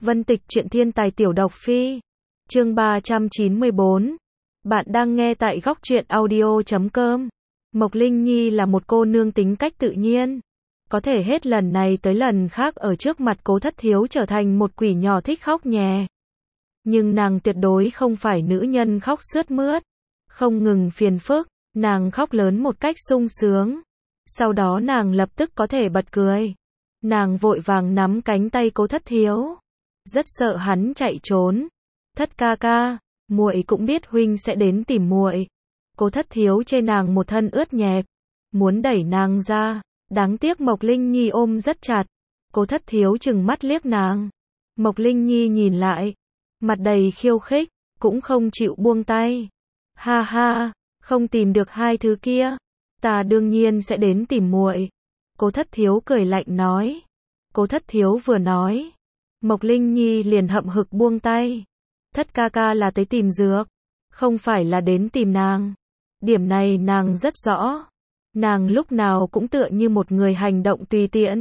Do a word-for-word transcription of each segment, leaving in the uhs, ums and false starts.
Vân Tịch truyện thiên tài tiểu độc phi. Chương ba trăm chín mươi bốn. Bạn đang nghe tại góc truyện audio chấm com. Mộc Linh Nhi là một cô nương tính cách tự nhiên. Có thể hết lần này tới lần khác ở trước mặt Cố Thất Thiếu trở thành một quỷ nhỏ thích khóc nhè. Nhưng nàng tuyệt đối không phải nữ nhân khóc sướt mướt. Không ngừng phiền phức, nàng khóc lớn một cách sung sướng. Sau đó nàng lập tức có thể bật cười. Nàng vội vàng nắm cánh tay Cố Thất Thiếu. Rất sợ hắn chạy trốn. Thất ca ca, muội cũng biết huynh sẽ đến tìm muội. Cố Thất Thiếu chê nàng một thân ướt nhẹp, muốn đẩy nàng ra, đáng tiếc Mộc Linh Nhi ôm rất chặt. Cố Thất Thiếu trừng mắt liếc nàng. Mộc Linh Nhi nhìn lại, mặt đầy khiêu khích, cũng không chịu buông tay. Ha ha, không tìm được hai thứ kia, ta đương nhiên sẽ đến tìm muội. Cố Thất Thiếu cười lạnh nói. Cố Thất Thiếu vừa nói, Mộc Linh Nhi liền hậm hực buông tay. Thất ca ca là tới tìm dược, không phải là đến tìm nàng. Điểm này nàng rất rõ. Nàng lúc nào cũng tựa như một người hành động tùy tiện,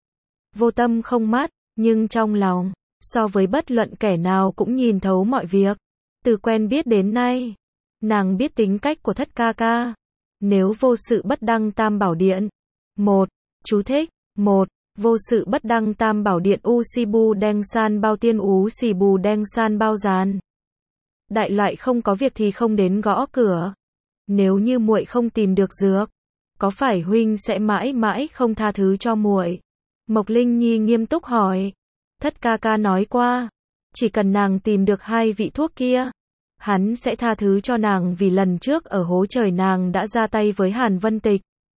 vô tâm không mắt, nhưng trong lòng, so với bất luận kẻ nào cũng nhìn thấu mọi việc. Từ quen biết đến nay, nàng biết tính cách của thất ca ca. Nếu vô sự bất đăng tam bảo điện. Một. Chú thích. Một. Vô sự bất đăng tam bảo điện u si bu đen san bao tiên ú xì bù đen san bao giàn. Đại loại không có việc thì không đến gõ cửa. Nếu như muội không tìm được dược, có phải huynh sẽ mãi mãi không tha thứ cho muội? Mộc Linh Nhi nghiêm túc hỏi. Thất ca ca nói qua, chỉ cần nàng tìm được hai vị thuốc kia, hắn sẽ tha thứ cho nàng vì lần trước ở hố trời nàng đã ra tay với Hàn Vân Tịch.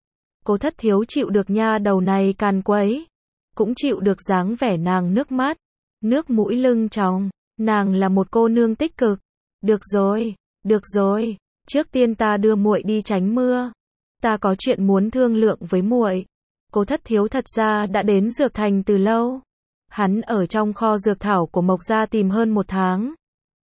Cố Thất Thiếu chịu được nha đầu này càn quấy, cũng chịu được dáng vẻ nàng nước mắt, nước mũi lưng tròng. Nàng là một cô nương tích cực. Được rồi, được rồi, trước tiên ta đưa muội đi tránh mưa. Ta có chuyện muốn thương lượng với muội. Cố Thất Thiếu thật ra đã đến Dược Thành từ lâu. Hắn ở trong kho dược thảo của Mộc gia tìm hơn một tháng.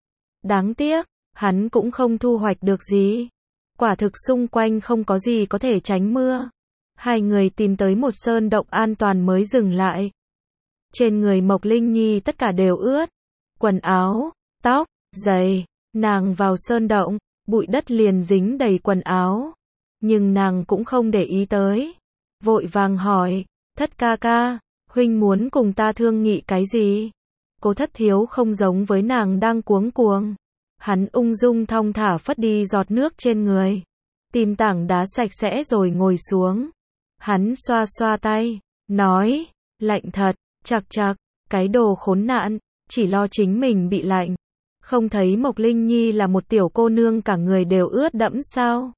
Đáng tiếc, hắn cũng không thu hoạch được gì. Quả thực xung quanh không có gì có thể tránh mưa. Hai người tìm tới một sơn động an toàn mới dừng lại. Trên người Mộc Linh Nhi tất cả đều ướt. Quần áo, tóc, giày. Nàng vào sơn động, bụi đất liền dính đầy quần áo. Nhưng nàng cũng không để ý tới. Vội vàng hỏi, thất ca ca, huynh muốn cùng ta thương nghị cái gì? Cố Thất Thiếu không giống với nàng đang cuống cuồng. Hắn ung dung thong thả phất đi giọt nước trên người. Tìm tảng đá sạch sẽ rồi ngồi xuống. Hắn xoa xoa tay, nói, lạnh thật, chạc chạc, cái đồ khốn nạn, chỉ lo chính mình bị lạnh. Không thấy Mộc Linh Nhi là một tiểu cô nương cả người đều ướt đẫm sao?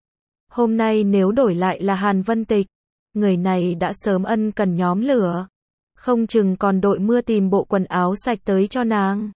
Hôm nay nếu đổi lại là Hàn Vân Tịch, người này đã sớm ân cần nhóm lửa. Không chừng còn đội mưa tìm bộ quần áo sạch tới cho nàng.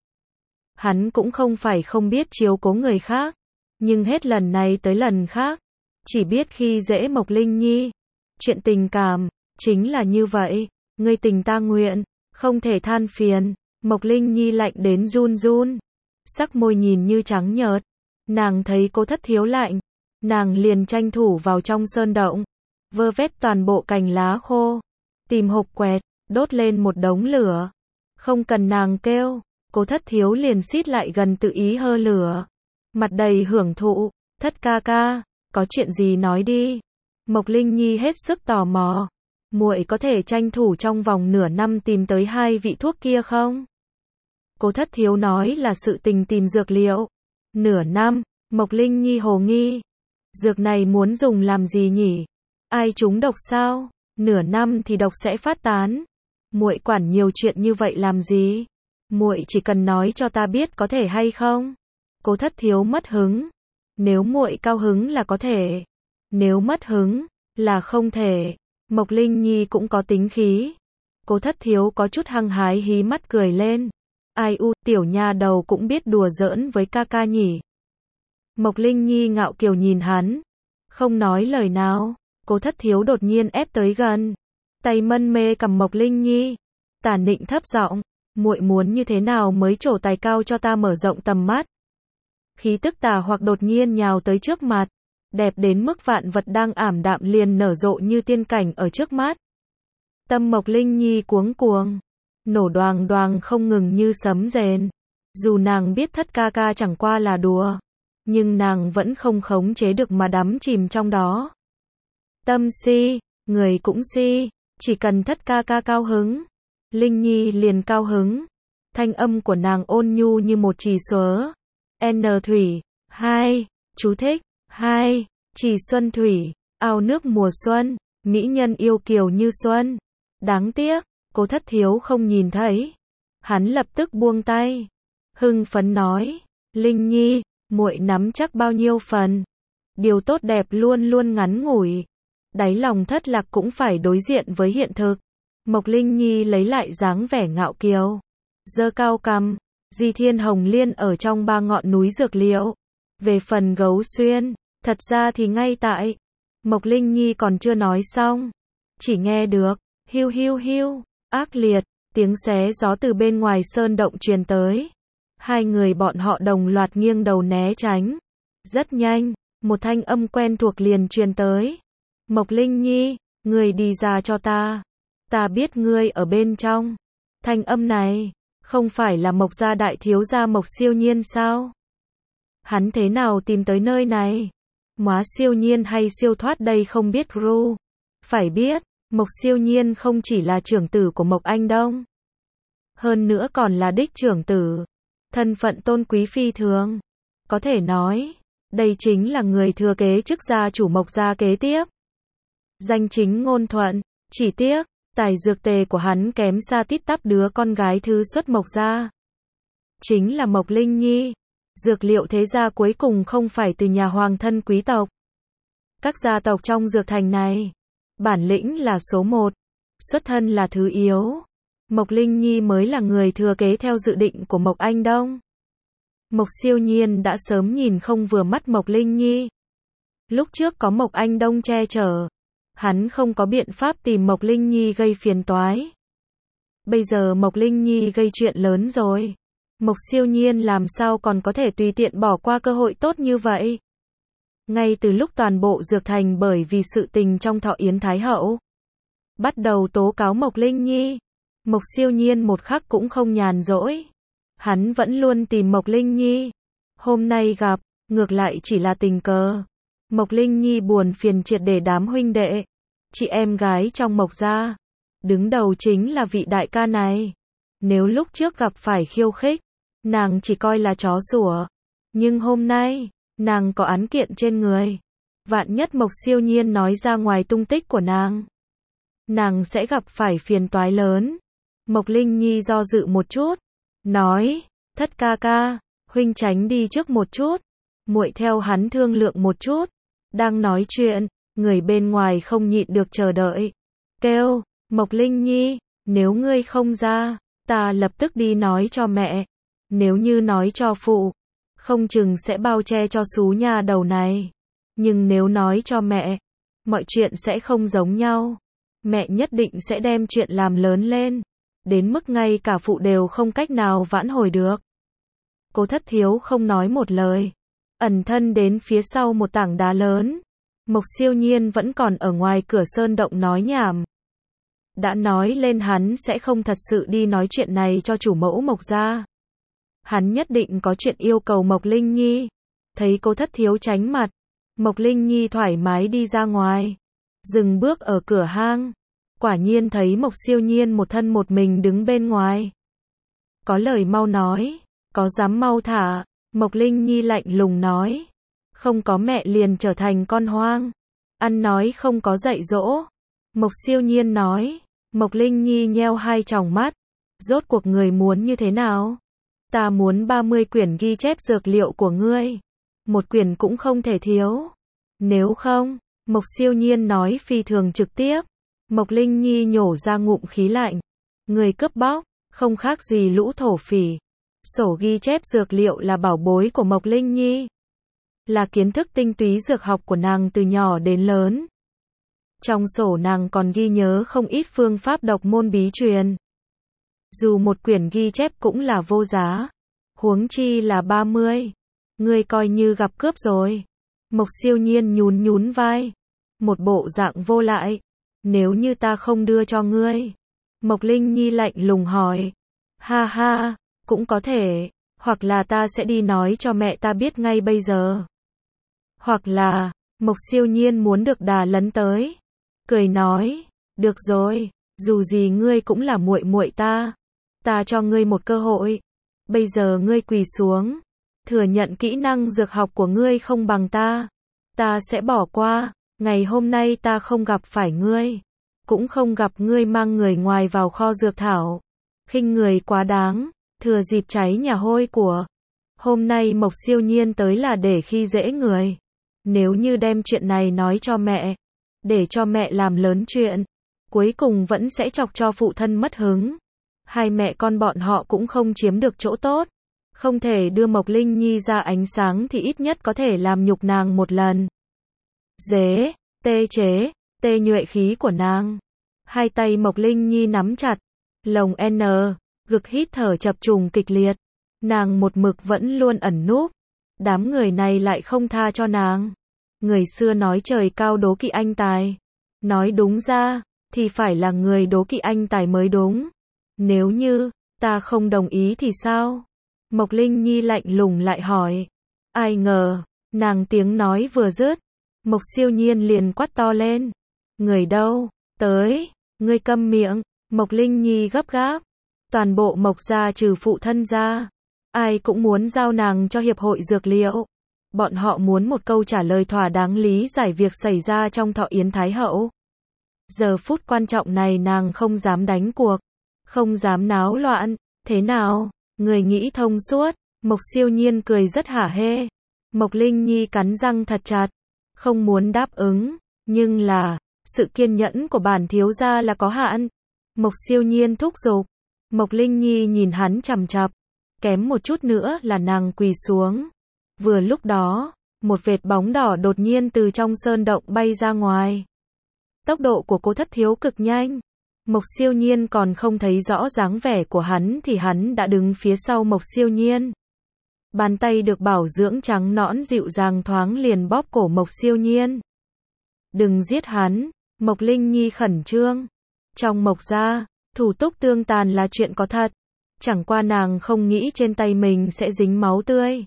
Hắn cũng không phải không biết chiếu cố người khác, nhưng hết lần này tới lần khác, chỉ biết khi dễ Mộc Linh Nhi. Chuyện tình cảm, chính là như vậy, ngươi tình ta nguyện, không thể than phiền. Mộc Linh Nhi lạnh đến run run, sắc môi nhìn như trắng nhợt. Nàng thấy Cố Thất Thiếu lạnh, nàng liền tranh thủ vào trong sơn động, vơ vét toàn bộ cành lá khô, tìm hộp quẹt, đốt lên một đống lửa. Không cần nàng kêu, Cố Thất Thiếu liền xít lại gần tự ý hơ lửa, mặt đầy hưởng thụ. Thất ca ca, có chuyện gì nói đi. Mộc Linh Nhi hết sức tò mò. Muội có thể tranh thủ trong vòng nửa năm tìm tới hai vị thuốc kia không? Cố Thất Thiếu nói là sự tình tìm dược liệu. Nửa năm, Mộc Linh Nhi hồ nghi. Dược này muốn dùng làm gì nhỉ? Ai trúng độc sao? Nửa năm thì độc sẽ phát tán. Muội quản nhiều chuyện như vậy làm gì? Muội chỉ cần nói cho ta biết có thể hay không? Cố Thất Thiếu mất hứng. Nếu muội cao hứng là có thể, nếu mất hứng là không thể. Mộc Linh Nhi cũng có tính khí. Cố Thất Thiếu có chút hăng hái hí mắt cười lên. Ai u, tiểu nha đầu cũng biết đùa giỡn với ca ca nhỉ. Mộc Linh Nhi ngạo kiều nhìn hắn, không nói lời nào. Cố Thất Thiếu đột nhiên ép tới gần, tay mân mê cầm Mộc Linh Nhi, tàn nịnh thấp giọng, muội muốn như thế nào mới trổ tài cao cho ta mở rộng tầm mắt. Khí tức tà hoặc đột nhiên nhào tới trước mặt, đẹp đến mức vạn vật đang ảm đạm liền nở rộ như tiên cảnh ở trước mắt. Tâm Mộc Linh Nhi cuống cuồng, nổ đoàng đoàng không ngừng như sấm rền. Dù nàng biết thất ca ca chẳng qua là đùa, nhưng nàng vẫn không khống chế được mà đắm chìm trong đó. Tâm si, người cũng si, chỉ cần thất ca ca cao hứng, Linh Nhi liền cao hứng. Thanh âm của nàng ôn nhu như một chì xớ. N thủy, hai, chú thích, hai, trì xuân thủy, ao nước mùa xuân, mỹ nhân yêu kiều như xuân. Đáng tiếc, Cố Thất Thiếu không nhìn thấy. Hắn lập tức buông tay, hưng phấn nói, Linh Nhi, muội nắm chắc bao nhiêu phần. Điều tốt đẹp luôn luôn ngắn ngủi. Đáy lòng thất lạc cũng phải đối diện với hiện thực. Mộc Linh Nhi lấy lại dáng vẻ ngạo kiều, giơ cao cằm. Di Thiên Hồng Liên ở trong ba ngọn núi dược liệu. Về phần Gấu Xuyên, thật ra thì ngay tại Mộc Linh Nhi còn chưa nói xong, chỉ nghe được hiu hiu hiu, ác liệt, tiếng xé gió từ bên ngoài sơn động truyền tới. Hai người bọn họ đồng loạt nghiêng đầu né tránh. Rất nhanh, một thanh âm quen thuộc liền truyền tới. Mộc Linh Nhi, ngươi đi ra cho ta. Ta biết ngươi ở bên trong. Thanh âm này, không phải là Mộc gia đại thiếu gia Mộc Siêu Nhiên sao? Hắn thế nào tìm tới nơi này? Móa Siêu Nhiên hay siêu thoát đây không biết ru. Phải biết, Mộc Siêu Nhiên không chỉ là trưởng tử của Mộc Anh Đông, hơn nữa còn là đích trưởng tử. Thân phận tôn quý phi thường. Có thể nói, đây chính là người thừa kế chức gia chủ Mộc gia kế tiếp. Danh chính ngôn thuận, chỉ tiếc, tài dược tề của hắn kém xa tít tắp đứa con gái thứ xuất Mộc gia. Chính là Mộc Linh Nhi. Dược liệu thế gia cuối cùng không phải từ nhà hoàng thân quý tộc. Các gia tộc trong dược thành này, bản lĩnh là số một, xuất thân là thứ yếu. Mộc Linh Nhi mới là người thừa kế theo dự định của Mộc Anh Đông. Mộc Siêu Nhiên đã sớm nhìn không vừa mắt Mộc Linh Nhi. Lúc trước có Mộc Anh Đông che chở, hắn không có biện pháp tìm Mộc Linh Nhi gây phiền toái. Bây giờ Mộc Linh Nhi gây chuyện lớn rồi. Mộc Siêu Nhiên làm sao còn có thể tùy tiện bỏ qua cơ hội tốt như vậy. Ngay từ lúc toàn bộ dược thành bởi vì sự tình trong Thọ Yến Thái Hậu bắt đầu tố cáo Mộc Linh Nhi, Mộc Siêu Nhiên một khắc cũng không nhàn rỗi. Hắn vẫn luôn tìm Mộc Linh Nhi. Hôm nay gặp, ngược lại chỉ là tình cờ. Mộc Linh Nhi buồn phiền triệt để đám huynh đệ, chị em gái trong Mộc gia. Đứng đầu chính là vị đại ca này. Nếu lúc trước gặp phải khiêu khích, nàng chỉ coi là chó sủa. Nhưng hôm nay, nàng có án kiện trên người. Vạn nhất Mộc Siêu Nhiên nói ra ngoài tung tích của nàng, nàng sẽ gặp phải phiền toái lớn. Mộc Linh Nhi do dự một chút, nói, thất ca ca, huynh tránh đi trước một chút, muội theo hắn thương lượng một chút. Đang nói chuyện, người bên ngoài không nhịn được chờ đợi, kêu, Mộc Linh Nhi, nếu ngươi không ra, ta lập tức đi nói cho mẹ. Nếu như nói cho phụ, không chừng sẽ bao che cho xú nhà đầu này. Nhưng nếu nói cho mẹ, mọi chuyện sẽ không giống nhau. Mẹ nhất định sẽ đem chuyện làm lớn lên, đến mức ngay cả phụ đều không cách nào vãn hồi được. Cố Thất Thiếu không nói một lời, ẩn thân đến phía sau một tảng đá lớn. Mộc Siêu Nhiên vẫn còn ở ngoài cửa sơn động nói nhảm. Đã nói lên hắn sẽ không thật sự đi nói chuyện này cho chủ mẫu Mộc gia. Hắn nhất định có chuyện yêu cầu Mộc Linh Nhi. Thấy Cố Thất Thiếu tránh mặt, Mộc Linh Nhi thoải mái đi ra ngoài, dừng bước ở cửa hang. Quả nhiên thấy Mộc Siêu Nhiên một thân một mình đứng bên ngoài. Có lời mau nói, có dám mau thả. Mộc Linh Nhi lạnh lùng nói, không có mẹ liền trở thành con hoang, ăn nói không có dạy dỗ. Mộc Siêu Nhiên nói. Mộc Linh Nhi nheo hai tròng mắt, rốt cuộc người muốn như thế nào? Ta muốn ba mươi quyển ghi chép dược liệu của ngươi, một quyển cũng không thể thiếu. Nếu không, Mộc Siêu Nhiên nói phi thường trực tiếp. Mộc Linh Nhi nhổ ra ngụm khí lạnh, người cướp bóc, không khác gì lũ thổ phỉ. Sổ ghi chép dược liệu là bảo bối của Mộc Linh Nhi, là kiến thức tinh túy dược học của nàng từ nhỏ đến lớn. Trong sổ nàng còn ghi nhớ không ít phương pháp độc môn bí truyền. Dù một quyển ghi chép cũng là vô giá, huống chi là ba mươi. Ngươi coi như gặp cướp rồi. Mộc Siêu Nhiên nhún nhún vai, một bộ dạng vô lại. Nếu như ta không đưa cho ngươi, Mộc Linh Nhi lạnh lùng hỏi. Ha ha, cũng có thể, hoặc là ta sẽ đi nói cho mẹ ta biết ngay bây giờ. Hoặc là, Mộc Siêu Nhiên muốn được đà lấn tới. Cười nói, được rồi, dù gì ngươi cũng là muội muội ta. Ta cho ngươi một cơ hội. Bây giờ ngươi quỳ xuống. Thừa nhận kỹ năng dược học của ngươi không bằng ta. Ta sẽ bỏ qua. Ngày hôm nay ta không gặp phải ngươi. Cũng không gặp ngươi mang người ngoài vào kho dược thảo. Khinh người quá đáng. Thừa dịp cháy nhà hôi của. Hôm nay Mộc Siêu Nhiên tới là để khi dễ người. Nếu như đem chuyện này nói cho mẹ. Để cho mẹ làm lớn chuyện. Cuối cùng vẫn sẽ chọc cho phụ thân mất hứng. Hai mẹ con bọn họ cũng không chiếm được chỗ tốt. Không thể đưa Mộc Linh Nhi ra ánh sáng thì ít nhất có thể làm nhục nàng một lần. Dế, tê chế, tê nhuệ khí của nàng. Hai tay Mộc Linh Nhi nắm chặt. Lồng N, gực hít thở chập trùng kịch liệt. Nàng một mực vẫn luôn ẩn núp. Đám người này lại không tha cho nàng. Người xưa nói trời cao đố kỵ anh tài. Nói đúng ra, thì phải là người đố kỵ anh tài mới đúng. Nếu như, ta không đồng ý thì sao? Mộc Linh Nhi lạnh lùng lại hỏi. Ai ngờ, nàng tiếng nói vừa dứt. Mộc Siêu Nhiên liền quát to lên. Người đâu? Tới, ngươi câm miệng. Mộc Linh Nhi gấp gáp. Toàn bộ Mộc gia trừ phụ thân ra. Ai cũng muốn giao nàng cho hiệp hội dược liệu. Bọn họ muốn một câu trả lời thỏa đáng lý giải việc xảy ra trong thọ yến Thái Hậu. Giờ phút quan trọng này nàng không dám đánh cuộc. Không dám náo loạn. Thế nào? Người nghĩ thông suốt. Mộc Siêu Nhiên cười rất hả hê. Mộc Linh Nhi cắn răng thật chặt. Không muốn đáp ứng. Nhưng là, sự kiên nhẫn của bản thiếu gia là có hạn. Mộc Siêu Nhiên thúc giục. Mộc Linh Nhi nhìn hắn chằm chặp. Kém một chút nữa là nàng quỳ xuống. Vừa lúc đó, một vệt bóng đỏ đột nhiên từ trong sơn động bay ra ngoài. Tốc độ của Cố Thất Thiếu cực nhanh. Mộc Siêu Nhiên còn không thấy rõ dáng vẻ của hắn thì hắn đã đứng phía sau Mộc Siêu Nhiên. Bàn tay được bảo dưỡng trắng nõn dịu dàng thoáng liền bóp cổ Mộc Siêu Nhiên. Đừng giết hắn, Mộc Linh Nhi khẩn trương. Trong Mộc gia, thủ túc tương tàn là chuyện có thật. Chẳng qua nàng không nghĩ trên tay mình sẽ dính máu tươi.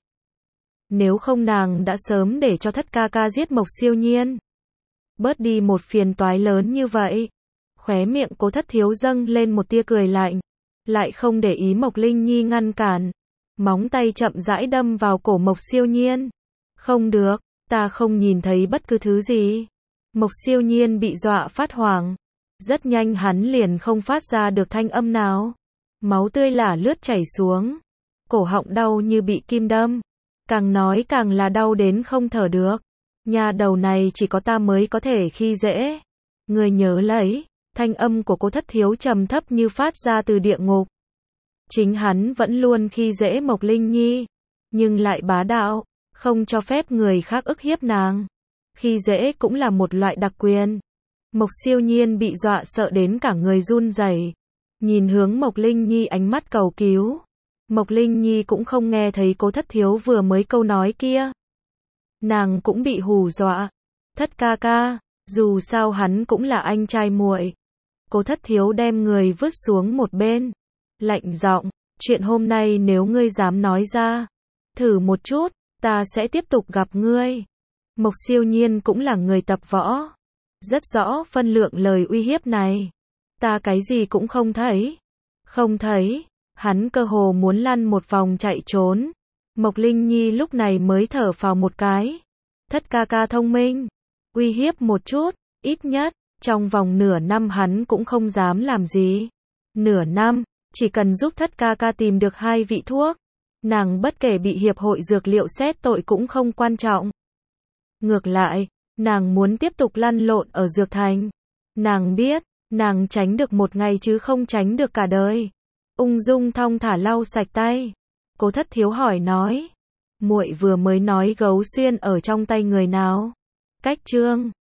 Nếu không nàng đã sớm để cho thất ca ca giết Mộc Siêu Nhiên. Bớt đi một phiền toái lớn như vậy. Khóe miệng Cố Thất Thiếu dâng lên một tia cười lạnh. Lại không để ý Mộc Linh Nhi ngăn cản. Móng tay chậm rãi đâm vào cổ Mộc Siêu Nhiên. Không được, ta không nhìn thấy bất cứ thứ gì. Mộc Siêu Nhiên bị dọa phát hoảng. Rất nhanh hắn liền không phát ra được thanh âm nào. Máu tươi lả lướt chảy xuống. Cổ họng đau như bị kim đâm. Càng nói càng là đau đến không thở được. Nhà đầu này chỉ có ta mới có thể khi dễ. Người nhớ lấy, thanh âm của Cố Thất Thiếu trầm thấp như phát ra từ địa ngục. Chính hắn vẫn luôn khi dễ Mộc Linh Nhi. Nhưng lại bá đạo, không cho phép người khác ức hiếp nàng. Khi dễ cũng là một loại đặc quyền. Mộc Siêu Nhiên bị dọa sợ đến cả người run rẩy. Nhìn hướng Mộc Linh Nhi ánh mắt cầu cứu. Mộc Linh Nhi cũng không nghe thấy Cố Thất Thiếu vừa mới câu nói kia. Nàng cũng bị hù dọa. Thất ca ca, dù sao hắn cũng là anh trai muội. Cố Thất Thiếu đem người vứt xuống một bên. Lạnh giọng, chuyện hôm nay nếu ngươi dám nói ra, thử một chút, ta sẽ tiếp tục gặp ngươi. Mộc Siêu Nhiên cũng là người tập võ. Rất rõ phân lượng lời uy hiếp này. Ta cái gì cũng không thấy. Không thấy. Hắn cơ hồ muốn lăn một vòng chạy trốn. Mộc Linh Nhi lúc này mới thở phào một cái. Thất ca ca thông minh. Uy hiếp một chút, ít nhất, trong vòng nửa năm hắn cũng không dám làm gì. Nửa năm, chỉ cần giúp thất ca ca tìm được hai vị thuốc. Nàng bất kể bị hiệp hội dược liệu xét tội cũng không quan trọng. Ngược lại, nàng muốn tiếp tục lăn lộn ở dược thành. Nàng biết, nàng tránh được một ngày chứ không tránh được cả đời. Ung dung thong thả lau sạch tay. Cố Thất Thiếu hỏi nói. Muội vừa mới nói gấu xuyên ở trong tay người nào? Cách chương